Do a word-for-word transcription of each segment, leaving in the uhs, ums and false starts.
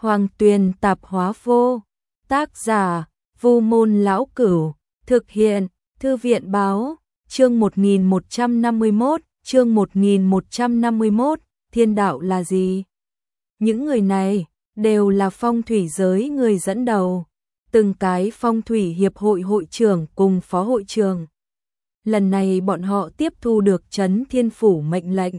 Hoàng Tuyền Tạp Hóa Vô. Tác giả: Vu Môn Lão Cửu. Thực hiện: Thư viện Báo. Chương một nghìn một trăm năm mươi mốt, chương một nghìn một trăm năm mươi mốt, thiên đạo là gì? Những người này đều là phong thủy giới người dẫn đầu, từng cái phong thủy hiệp hội hội trưởng cùng phó hội trưởng. Lần này bọn họ tiếp thu được Trấn Thiên Phủ mệnh lệnh,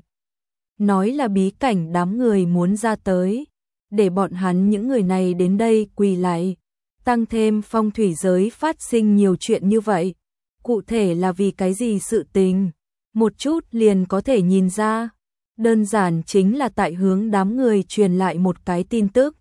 nói là bí cảnh đám người muốn ra tới, để bọn hắn những người này đến đây quỳ lạy, tăng thêm phong thủy giới phát sinh nhiều chuyện như vậy. Cụ thể là vì cái gì sự tình, một chút liền có thể nhìn ra, đơn giản chính là tại hướng đám người truyền lại một cái tin tức.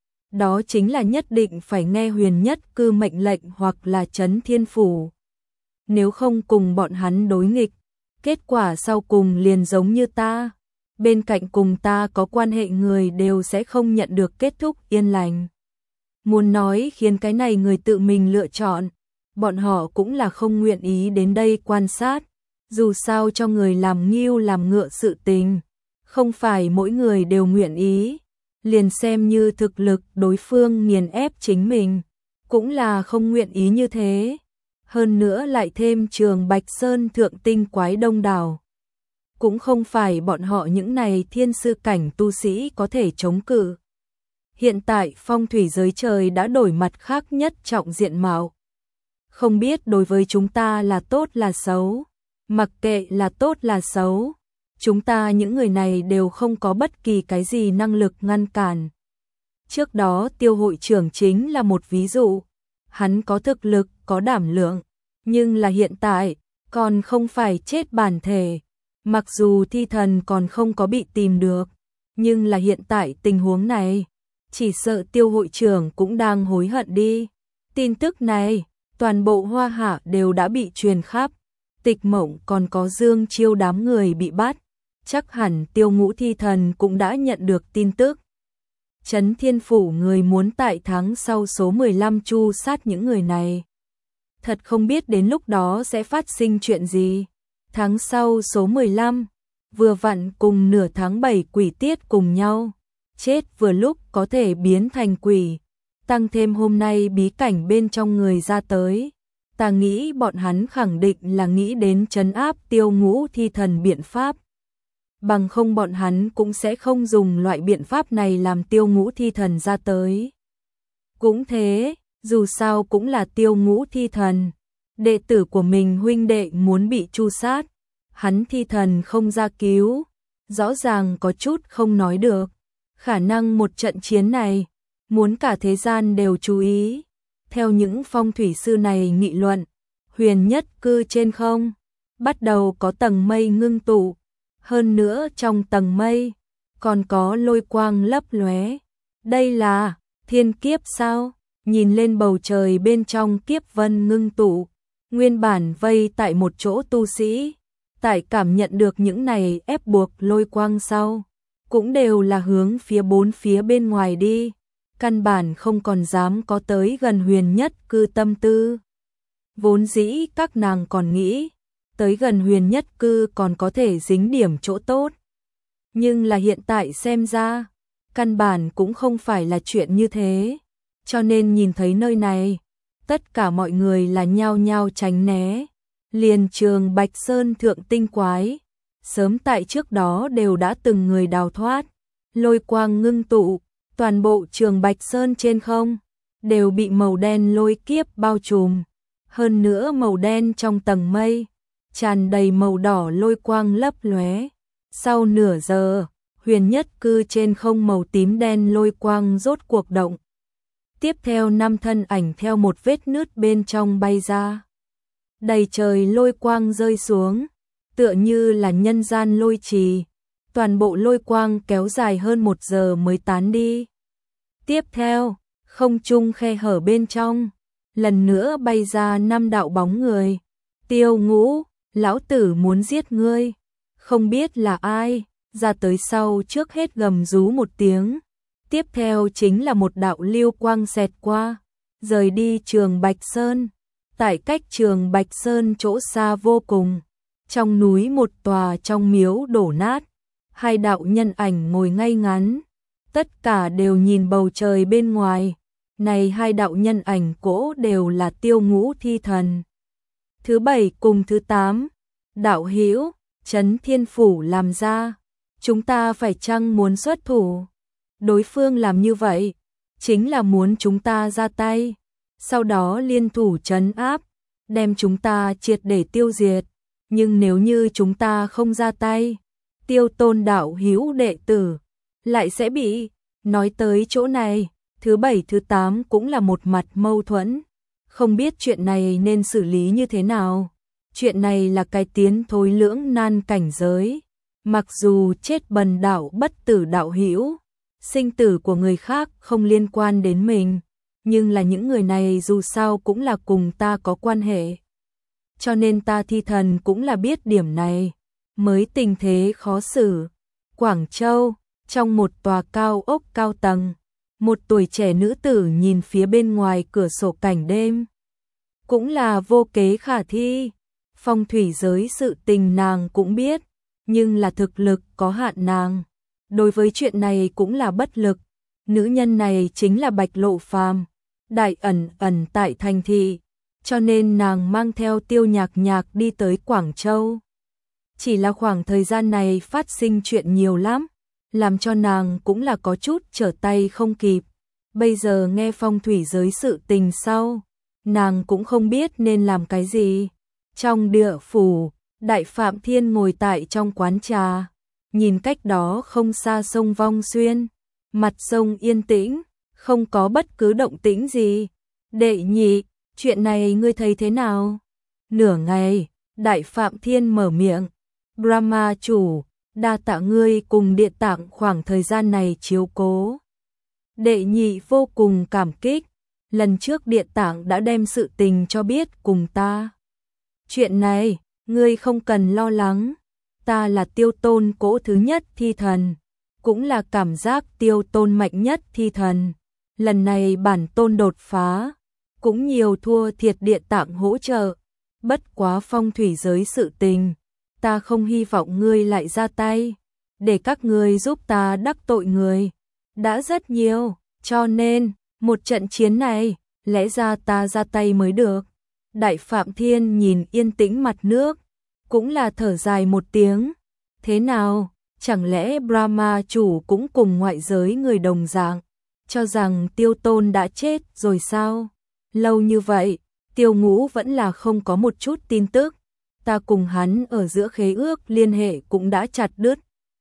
Đó chính là nhất định phải nghe Huyền Nhất Cư mệnh lệnh hoặc là Trấn Thiên Phủ. Nếu không cùng bọn hắn đối nghịch, kết quả sau cùng liền giống như ta. Bên cạnh cùng ta có quan hệ người đều sẽ không nhận được kết thúc yên lành. Muốn nói khiến cái này người tự mình lựa chọn, bọn họ cũng là không nguyện ý đến đây quan sát. Dù sao cho người làm nghiêu làm ngựa sự tình, không phải mỗi người đều nguyện ý. Liền xem như thực lực đối phương nghiền ép chính mình, cũng là không nguyện ý như thế. Hơn nữa lại thêm Trường Bạch Sơn thượng tinh quái đông đảo, cũng không phải bọn họ những này thiên sư cảnh tu sĩ có thể chống cự. Hiện tại phong thủy giới trời đã đổi mặt khác nhất trọng diện mạo. Không biết đối với chúng ta là tốt là xấu, mặc kệ là tốt là xấu, chúng ta những người này đều không có bất kỳ cái gì năng lực ngăn cản. Trước đó Tiêu hội trưởng chính là một ví dụ, hắn có thực lực, có đảm lượng, nhưng là hiện tại, còn không phải chết bản thể. Mặc dù thi thần còn không có bị tìm được, nhưng là hiện tại tình huống này, chỉ sợ Tiêu hội trưởng cũng đang hối hận đi. Tin tức này, toàn bộ Hoa Hạ đều đã bị truyền khắp, Tịch Mộng còn có Dương Chiêu đám người bị bắt, chắc hẳn Tiêu Ngũ thi thần cũng đã nhận được tin tức. Trấn Thiên Phủ người muốn tại tháng sau số mười lăm chu sát những người này. Thật không biết đến lúc đó sẽ phát sinh chuyện gì. Tháng sau số mười lăm, vừa vặn cùng nửa tháng bảy quỷ tiết cùng nhau, chết vừa lúc có thể biến thành quỷ, tăng thêm hôm nay bí cảnh bên trong người ra tới. Ta nghĩ bọn hắn khẳng định là nghĩ đến trấn áp Tiêu Ngũ thi thần biện pháp. Bằng không bọn hắn cũng sẽ không dùng loại biện pháp này làm Tiêu Ngũ thi thần ra tới. Cũng thế, dù sao cũng là Tiêu Ngũ thi thần. Đệ tử của mình huynh đệ muốn bị tru sát, hắn thi thần không ra cứu, rõ ràng có chút không nói được. Khả năng một trận chiến này, muốn cả thế gian đều chú ý. Theo những phong thủy sư này nghị luận, Huyền Nhất Cư trên không, bắt đầu có tầng mây ngưng tụ. Hơn nữa trong tầng mây, còn có lôi quang lấp lóe. Đây là thiên kiếp sao? Nhìn lên bầu trời bên trong kiếp vân ngưng tụ. Nguyên bản vây tại một chỗ tu sĩ, tại cảm nhận được những này ép buộc lôi quang sau, cũng đều là hướng phía bốn phía bên ngoài đi, căn bản không còn dám có tới gần Huyền Nhất Cư tâm tư. Vốn dĩ các nàng còn nghĩ, tới gần Huyền Nhất Cư còn có thể dính điểm chỗ tốt. Nhưng là hiện tại xem ra, căn bản cũng không phải là chuyện như thế, cho nên nhìn thấy nơi này, tất cả mọi người là nhao nhao tránh né. Liền Trường Bạch Sơn thượng tinh quái, sớm tại trước đó đều đã từng người đào thoát. Lôi quang ngưng tụ, toàn bộ Trường Bạch Sơn trên không, đều bị màu đen lôi kiếp bao trùm. Hơn nữa màu đen trong tầng mây, tràn đầy màu đỏ lôi quang lấp lóe. Sau nửa giờ, Huyền Nhất Cư trên không màu tím đen lôi quang rốt cuộc động. Tiếp theo năm thân ảnh theo một vết nứt bên trong bay ra. Đầy trời lôi quang rơi xuống, tựa như là nhân gian lôi trì. Toàn bộ lôi quang kéo dài hơn một giờ mới tán đi. Tiếp theo, không trung khe hở bên trong, lần nữa bay ra năm đạo bóng người. Tiêu Ngũ, lão tử muốn giết ngươi. Không biết là ai, ra tới sau trước hết gầm rú một tiếng. Tiếp theo chính là một đạo lưu quang xẹt qua, rời đi Trường Bạch Sơn. Tại cách Trường Bạch Sơn chỗ xa vô cùng, trong núi một tòa trong miếu đổ nát, hai đạo nhân ảnh ngồi ngay ngắn, tất cả đều nhìn bầu trời bên ngoài. Này hai đạo nhân ảnh cỗ đều là Tiêu Ngũ thi thần. Thứ bảy cùng thứ tám, đạo hữu, Trấn Thiên Phủ làm ra, chúng ta phải chăng muốn xuất thủ? Đối phương làm như vậy, chính là muốn chúng ta ra tay, sau đó liên thủ trấn áp, đem chúng ta triệt để tiêu diệt. Nhưng nếu như chúng ta không ra tay, Tiêu Tôn đạo hữu đệ tử lại sẽ bị. Nói tới chỗ này, thứ bảy thứ tám cũng là một mặt mâu thuẫn, không biết chuyện này nên xử lý như thế nào. Chuyện này là cái tiến thối lưỡng nan cảnh giới, mặc dù chết bần đạo bất tử đạo hữu, sinh tử của người khác không liên quan đến mình, nhưng là những người này dù sao cũng là cùng ta có quan hệ. Cho nên ta thi thần cũng là biết điểm này, mới tình thế khó xử. Quảng Châu, trong một tòa cao ốc cao tầng, một tuổi trẻ nữ tử nhìn phía bên ngoài cửa sổ cảnh đêm. Cũng là vô kế khả thi, phong thủy giới sự tình nàng cũng biết, nhưng là thực lực có hạn nàng. Đối với chuyện này cũng là bất lực, nữ nhân này chính là Bạch Lộ Phàm, đại ẩn ẩn tại thành thị, cho nên nàng mang theo Tiêu Nhạc Nhạc đi tới Quảng Châu. Chỉ là khoảng thời gian này phát sinh chuyện nhiều lắm, làm cho nàng cũng là có chút trở tay không kịp. Bây giờ nghe phong thủy giới sự tình sau, nàng cũng không biết nên làm cái gì. Trong địa phủ, Đại Phạm Thiên ngồi tại trong quán trà, nhìn cách đó không xa sông Vong Xuyên, mặt sông yên tĩnh, không có bất cứ động tĩnh gì. Đệ nhị, chuyện này ngươi thấy thế nào? Nửa ngày, Đại Phạm Thiên mở miệng, Brahma chủ, đa tạ ngươi cùng Địa Tạng khoảng thời gian này chiếu cố. Đệ nhị vô cùng cảm kích, lần trước Địa Tạng đã đem sự tình cho biết cùng ta. Chuyện này, ngươi không cần lo lắng, ta là Tiêu Tôn cỗ thứ nhất thi thần, cũng là cảm giác Tiêu Tôn mạnh nhất thi thần. Lần này bản tôn đột phá, cũng nhiều thua thiệt Địa Tạng hỗ trợ, bất quá phong thủy giới sự tình, ta không hy vọng ngươi lại ra tay, để các ngươi giúp ta đắc tội người. Đã rất nhiều, cho nên, một trận chiến này, lẽ ra ta ra tay mới được. Đại Phạm Thiên nhìn yên tĩnh mặt nước, cũng là thở dài một tiếng. Thế nào, chẳng lẽ Brahma chủ cũng cùng ngoại giới người đồng dạng, cho rằng Tiêu Tôn đã chết rồi sao? Lâu như vậy, Tiêu Ngũ vẫn là không có một chút tin tức. Ta cùng hắn ở giữa khế ước liên hệ cũng đã chặt đứt.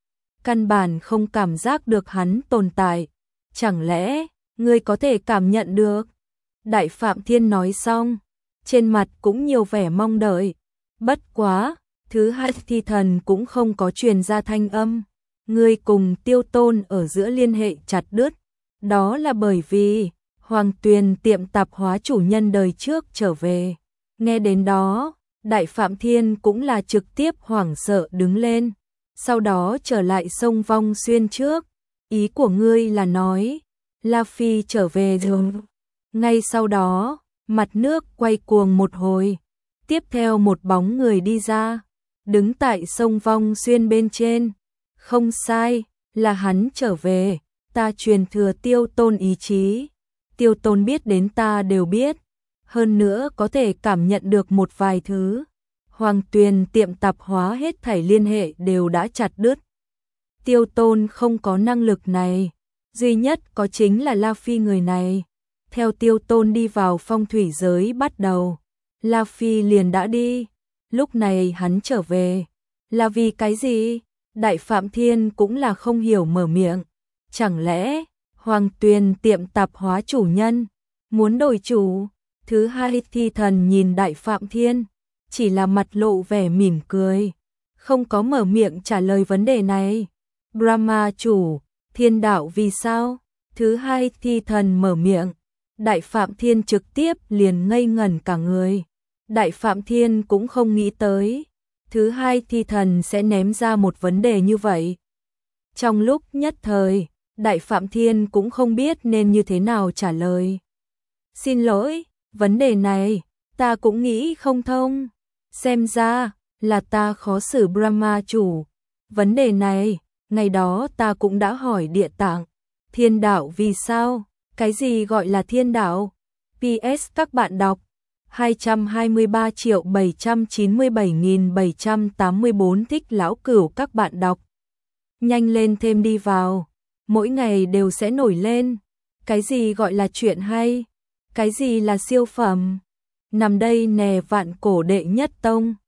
Căn bản không cảm giác được hắn tồn tại. Chẳng lẽ, ngươi có thể cảm nhận được? Đại Phạm Thiên nói xong, trên mặt cũng nhiều vẻ mong đợi. Bất quá, thứ hai thi thần cũng không có truyền ra thanh âm. Ngươi cùng Tiêu Tôn ở giữa liên hệ chặt đứt. Đó là bởi vì, Hoàng Tuyền tiệm tạp hóa chủ nhân đời trước trở về. Nghe đến đó, Đại Phạm Thiên cũng là trực tiếp hoảng sợ đứng lên, sau đó trở lại sông Vong Xuyên trước. Ý của ngươi là nói, La Phi trở về rồi. Ngay sau đó, mặt nước quay cuồng một hồi, tiếp theo một bóng người đi ra, đứng tại sông Vong Xuyên bên trên. Không sai, là hắn trở về, ta truyền thừa Tiêu Tôn ý chí. Tiêu Tôn biết đến ta đều biết, hơn nữa có thể cảm nhận được một vài thứ. Hoàng Tuyền tiệm tạp hóa hết thảy liên hệ đều đã chặt đứt. Tiêu Tôn không có năng lực này, duy nhất có chính là La Phi người này. Theo Tiêu Tôn đi vào phong thủy giới bắt đầu, La Phi liền đã đi, lúc này hắn trở về. Là vì cái gì? Đại Phạm Thiên cũng là không hiểu mở miệng. Chẳng lẽ, Hoàng Tuyền tiệm tạp hóa chủ nhân, muốn đổi chủ? Thứ hai thi thần nhìn Đại Phạm Thiên, chỉ là mặt lộ vẻ mỉm cười, không có mở miệng trả lời vấn đề này. Brahma chủ, thiên đạo vì sao? Thứ hai thi thần mở miệng, Đại Phạm Thiên trực tiếp liền ngây ngẩn cả người. Đại Phạm Thiên cũng không nghĩ tới, thứ hai thi thần sẽ ném ra một vấn đề như vậy. Trong lúc nhất thời, Đại Phạm Thiên cũng không biết nên như thế nào trả lời. Xin lỗi, vấn đề này, ta cũng nghĩ không thông. Xem ra, là ta khó xử Brahma chủ. Vấn đề này, ngày đó ta cũng đã hỏi Địa Tạng. Thiên đạo vì sao? Cái gì gọi là thiên đạo? pê ét các bạn đọc hai trăm hai mươi ba triệu bảy trăm chín mươi bảy nghìn bảy trăm tám mươi tư thích lão cửu các bạn đọc. Nhanh lên thêm đi vào, mỗi ngày đều sẽ nổi lên. Cái gì gọi là chuyện hay? Cái gì là siêu phẩm? Nằm đây nè vạn cổ đệ nhất tông.